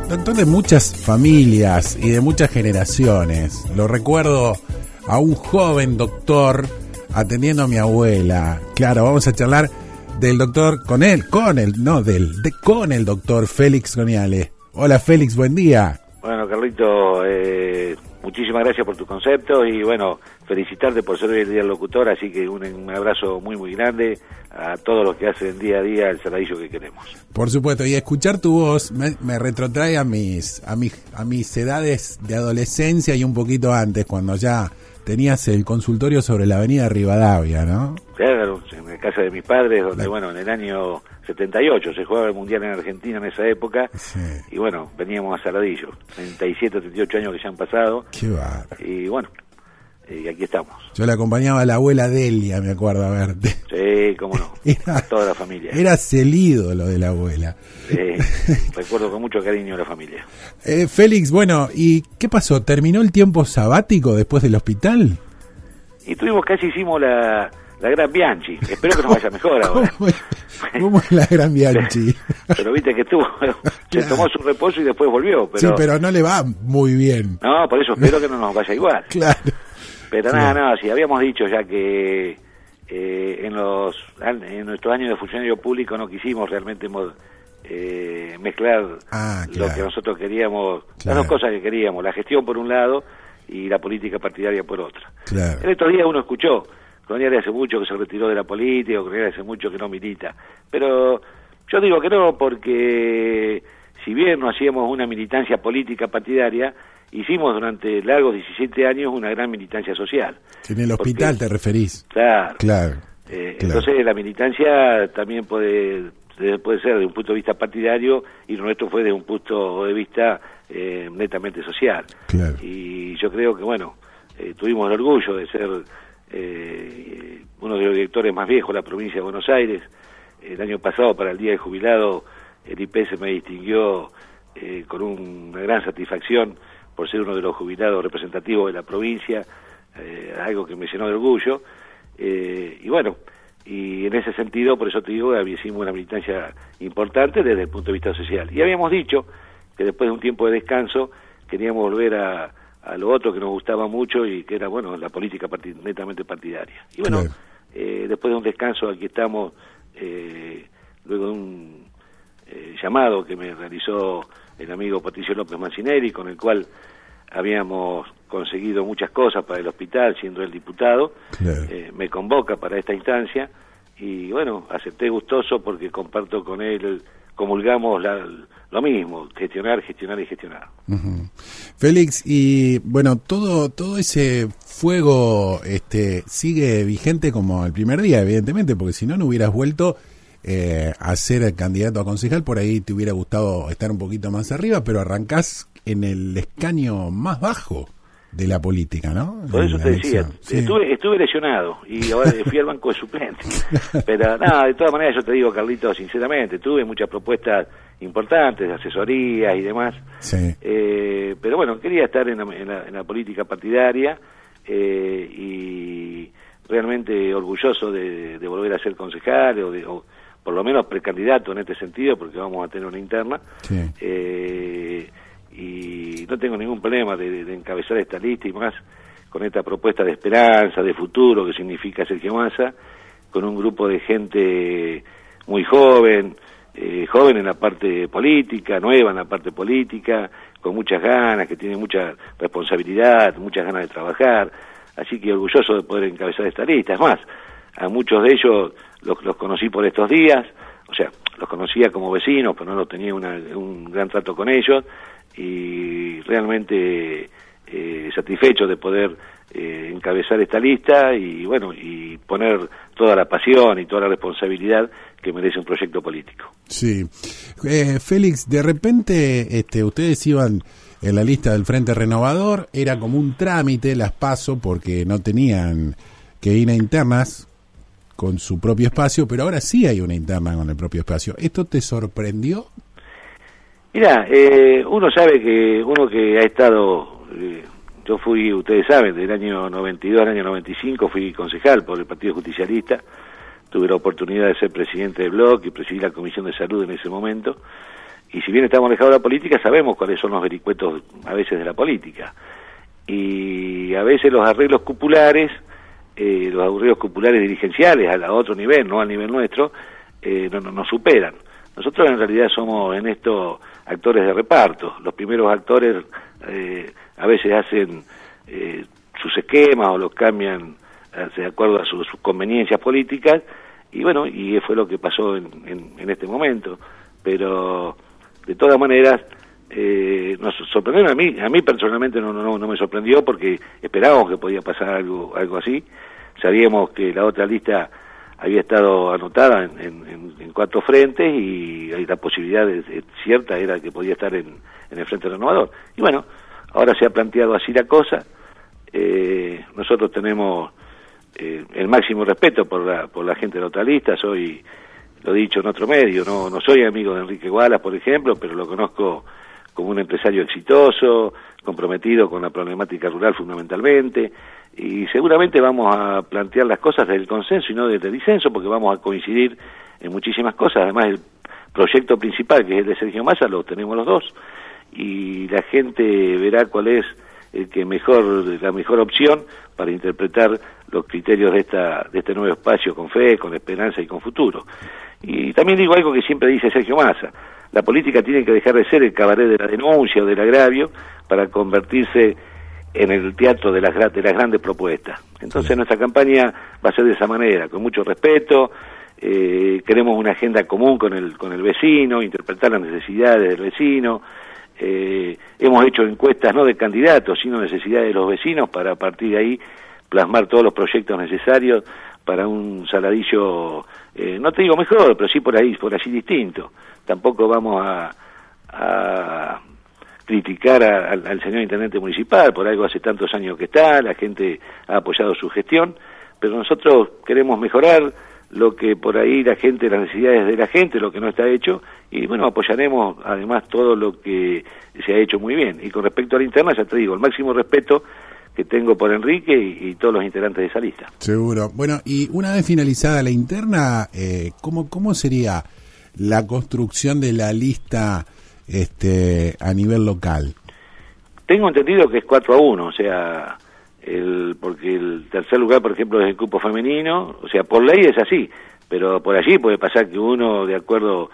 Doctor de muchas familias y de muchas generaciones. Lo recuerdo a un joven doctor atendiendo a mi abuela. Claro, vamos a charlar del doctor con el doctor Félix Goniale. Hola Félix, buen día. Bueno, Carlito, muchísimas gracias por tu concepto y bueno, felicitarte por ser hoy el día del locutor, así que un abrazo muy muy grande a todos los que hacen día a día el Saladillo que queremos. Por supuesto, y escuchar tu voz me retrotrae a mis edades de adolescencia y un poquito antes, cuando ya tenías el consultorio sobre la avenida Rivadavia, ¿no? Claro, en la casa de mis padres, donde bueno, en el año 78 se jugaba el Mundial en Argentina en esa época, sí. Y bueno, veníamos a Saladillo, 37, 38 años que ya han pasado. Qué bárbaro. Y bueno, y aquí estamos. Yo le acompañaba a la abuela Delia, me acuerdo, a verte. Sí, cómo no, a toda la familia. Eras el ídolo de la abuela. Recuerdo con mucho cariño a la familia. Félix, bueno, ¿y qué pasó? ¿Terminó el tiempo sabático después del hospital? Y hicimos la Gran Bianchi. Espero que nos vaya mejor ahora. ¿Cómo es la Gran Bianchi? Pero viste que se tomó su reposo y después volvió. Pero... Sí, pero no le va muy bien. No, por eso espero que no nos vaya igual. Claro. Pero nada, si habíamos dicho ya que en nuestros años de funcionario público no quisimos realmente mezclar lo que nosotros queríamos, las dos cosas que queríamos, la gestión por un lado y la política partidaria por otra. Claro. En estos días uno escuchó, Goniale hace mucho que se retiró de la política, Goniale hace mucho que no milita, pero yo digo que no, porque si bien no hacíamos una militancia política partidaria, hicimos durante largos 17 años una gran militancia social. En el hospital te referís. Claro. Entonces la militancia también puede ser de un punto de vista partidario y lo nuestro fue de un punto de vista netamente social. Claro. Y yo creo que, bueno, tuvimos el orgullo de ser uno de los directores más viejos de la provincia de Buenos Aires. El año pasado, para el Día del Jubilado, el IPS me distinguió con una gran satisfacción por ser uno de los jubilados representativos de la provincia, algo que me llenó de orgullo. Y bueno, y en ese sentido, por eso te digo, hicimos una militancia importante desde el punto de vista social. Y habíamos dicho que después de un tiempo de descanso queríamos volver a lo otro que nos gustaba mucho y que era, bueno, la política netamente partidaria. Y bueno, después de un descanso aquí estamos, luego de un llamado que me realizó el amigo Patricio López Mancinelli, con el cual habíamos conseguido muchas cosas para el hospital, siendo el diputado. Claro. Me convoca para esta instancia y bueno, acepté gustoso porque comparto con él, comulgamos lo mismo, gestionar. Uh-huh. Félix, y bueno, todo ese fuego sigue vigente como el primer día, evidentemente, porque si no hubieras vuelto a ser candidato a concejal. Por ahí te hubiera gustado estar un poquito más arriba, pero arrancás en el escaño más bajo de la política, ¿no? Por eso te decía, sí. Estuve lesionado y ahora fui al banco de suplentes. Pero nada, de todas maneras yo te digo, Carlito, sinceramente, tuve muchas propuestas importantes de asesorías y demás. Sí. Pero bueno, quería estar en la política partidaria y realmente orgulloso de volver a ser concejal o por lo menos precandidato en este sentido, porque vamos a tener una interna. Sí. Y no tengo ningún problema de encabezar esta lista y más con esta propuesta de esperanza, de futuro que significa Sergio Massa, con un grupo de gente muy joven en la parte política, nueva en la parte política, con muchas ganas, que tiene mucha responsabilidad, muchas ganas de trabajar, así que orgulloso de poder encabezar esta lista. Es más, a muchos de ellos los conocí por estos días, o sea, los conocía como vecinos, pero no tenía un gran trato con ellos, y realmente satisfecho de poder encabezar esta lista y bueno, y poner toda la pasión y toda la responsabilidad que merece un proyecto político. Sí. Félix, de repente ustedes iban en la lista del Frente Renovador, era como un trámite las PASO porque no tenían que ir a internas con su propio espacio, pero ahora sí hay una interna con el propio espacio. ¿Esto te sorprendió? Mirá, uno sabe que uno que ha estado, yo fui, ustedes saben, del año 92 al año 95 fui concejal por el Partido Justicialista, tuve la oportunidad de ser presidente del bloque y presidí la Comisión de Salud en ese momento, y si bien estamos alejados de la política, sabemos cuáles son los vericuetos a veces de la política. Y a veces los arreglos cupulares dirigenciales a otro nivel, no al nivel nuestro, no nos superan. Nosotros en realidad somos en esto actores de reparto. Los primeros actores a veces hacen sus esquemas o los cambian de acuerdo a sus conveniencias políticas, y bueno, y fue lo que pasó en este momento. Pero de todas maneras nos sorprendió. A mí personalmente no me sorprendió, porque esperábamos que podía pasar algo así. Sabíamos que la otra lista había estado anotada en 4 frentes, y la posibilidad cierta era que podía estar en el Frente Renovador. Y bueno, ahora se ha planteado así la cosa. Nosotros tenemos el máximo respeto por la gente de la otra lista. Lo he dicho en otro medio, no soy amigo de Enrique Gualas, por ejemplo, pero lo conozco como un empresario exitoso, comprometido con la problemática rural fundamentalmente, y seguramente vamos a plantear las cosas desde el consenso y no desde el disenso, porque vamos a coincidir en muchísimas cosas. Además, el proyecto principal, que es el de Sergio Massa, lo tenemos los dos, y la gente verá cuál es la mejor opción para interpretar los criterios de este nuevo espacio, con fe, con esperanza y con futuro. Y también digo algo que siempre dice Sergio Massa: la política tiene que dejar de ser el cabaret de la denuncia o del agravio para convertirse en el teatro de las grandes propuestas. Entonces nuestra campaña va a ser de esa manera, con mucho respeto. Queremos una agenda común con el vecino, interpretar las necesidades del vecino. Hemos hecho encuestas no de candidatos, sino necesidades de los vecinos, para a partir de ahí plasmar todos los proyectos necesarios para un Saladillo, no te digo mejor, pero sí por allí distinto. Tampoco vamos a criticar al señor intendente municipal, por algo hace tantos años que está, la gente ha apoyado su gestión, pero nosotros queremos mejorar lo que por ahí las necesidades de la gente, lo que no está hecho, y bueno, apoyaremos además todo lo que se ha hecho muy bien. Y con respecto a la interna, ya te digo, el máximo respeto que tengo por Enrique y todos los integrantes de esa lista. Seguro. Bueno, y una vez finalizada la interna, ¿cómo sería la construcción de la lista a nivel local? Tengo entendido que es 4-1, o sea, porque el tercer lugar, por ejemplo, es el cupo femenino, o sea, por ley es así, pero por allí puede pasar que uno, de acuerdo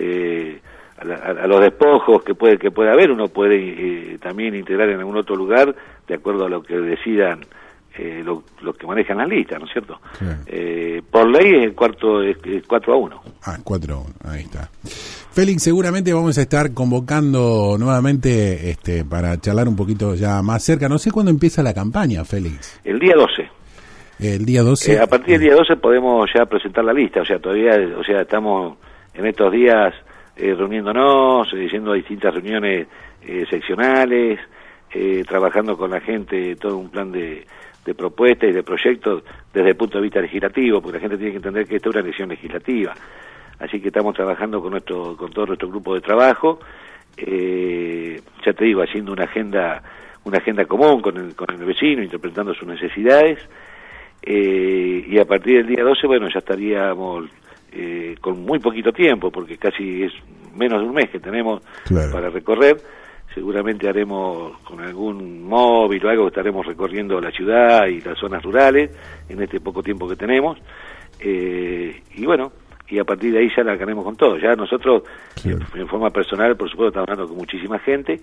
a los despojos que puede haber, uno puede también integrar en algún otro lugar, de acuerdo a lo que decidan los que manejan las listas, ¿no es cierto? Claro. Por ley es el 4-1. 4-1, ahí está. Félix, seguramente vamos a estar convocando nuevamente para charlar un poquito ya más cerca. No sé cuándo empieza la campaña, Félix. El día 12. El día 12. A partir del día 12 podemos ya presentar la lista, o sea, estamos en estos días reuniéndonos, yendo a distintas reuniones seccionales, trabajando con la gente todo un plan de propuestas y de proyectos desde el punto de vista legislativo, porque la gente tiene que entender que esta es una elección legislativa. Así que estamos trabajando con todo nuestro grupo de trabajo, ya te digo, haciendo una agenda común con el vecino, interpretando sus necesidades, y a partir del día 12, bueno, ya estaríamos con muy poquito tiempo, porque casi es menos de un mes que tenemos para recorrer. Seguramente haremos con algún móvil o algo, estaremos recorriendo la ciudad y las zonas rurales en este poco tiempo que tenemos, y bueno, y a partir de ahí ya la haremos con todo. Ya nosotros, en forma personal, por supuesto, estamos hablando con muchísima gente,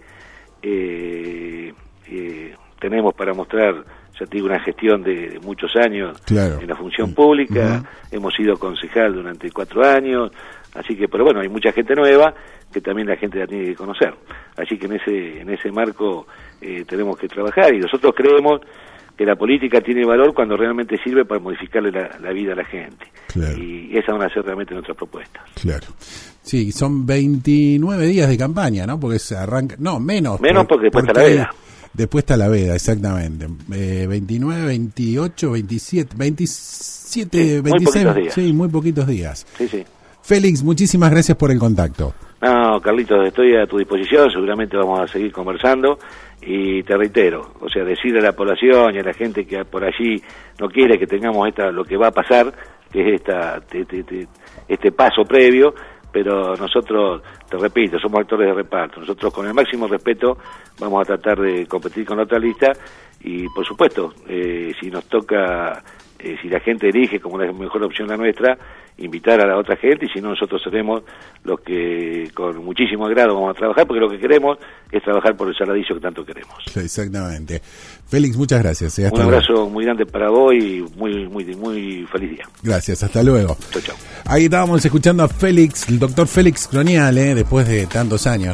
tenemos para mostrar, ya te digo, una gestión de muchos años en la función pública, hemos sido concejal durante 4 años, así que, pero bueno, hay mucha gente nueva que también la gente la tiene que conocer, así que en ese marco tenemos que trabajar, y nosotros creemos que la política tiene valor cuando realmente sirve para modificarle la vida a la gente, y esas van a ser realmente nuestras propuestas. Claro. Sí, son 29 días de campaña, ¿no? Porque se arranca, no, menos porque después está la veda. Después está la veda, exactamente. 29, 28, 27, 27, 26, sí, muy poquitos días. Sí. Félix, muchísimas gracias por el contacto. No, Carlitos, estoy a tu disposición, seguramente vamos a seguir conversando, y te reitero, o sea, decirle a la población y a la gente que por allí no quiere que tengamos lo que va a pasar, que es este paso previo, pero nosotros, te repito, somos actores de reparto. Nosotros con el máximo respeto vamos a tratar de competir con la otra lista y, por supuesto, si nos toca, si la gente elige como la mejor opción la nuestra, invitar a la otra gente, y si no, nosotros seremos los que con muchísimo agrado vamos a trabajar, porque lo que queremos es trabajar por el Saladillo que tanto queremos. Sí, exactamente. Félix, muchas gracias. Un abrazo muy grande para vos y muy feliz día. Gracias, hasta luego. Chau, chau. Ahí estábamos escuchando a Félix, el doctor Félix Cronial, después de tantos años.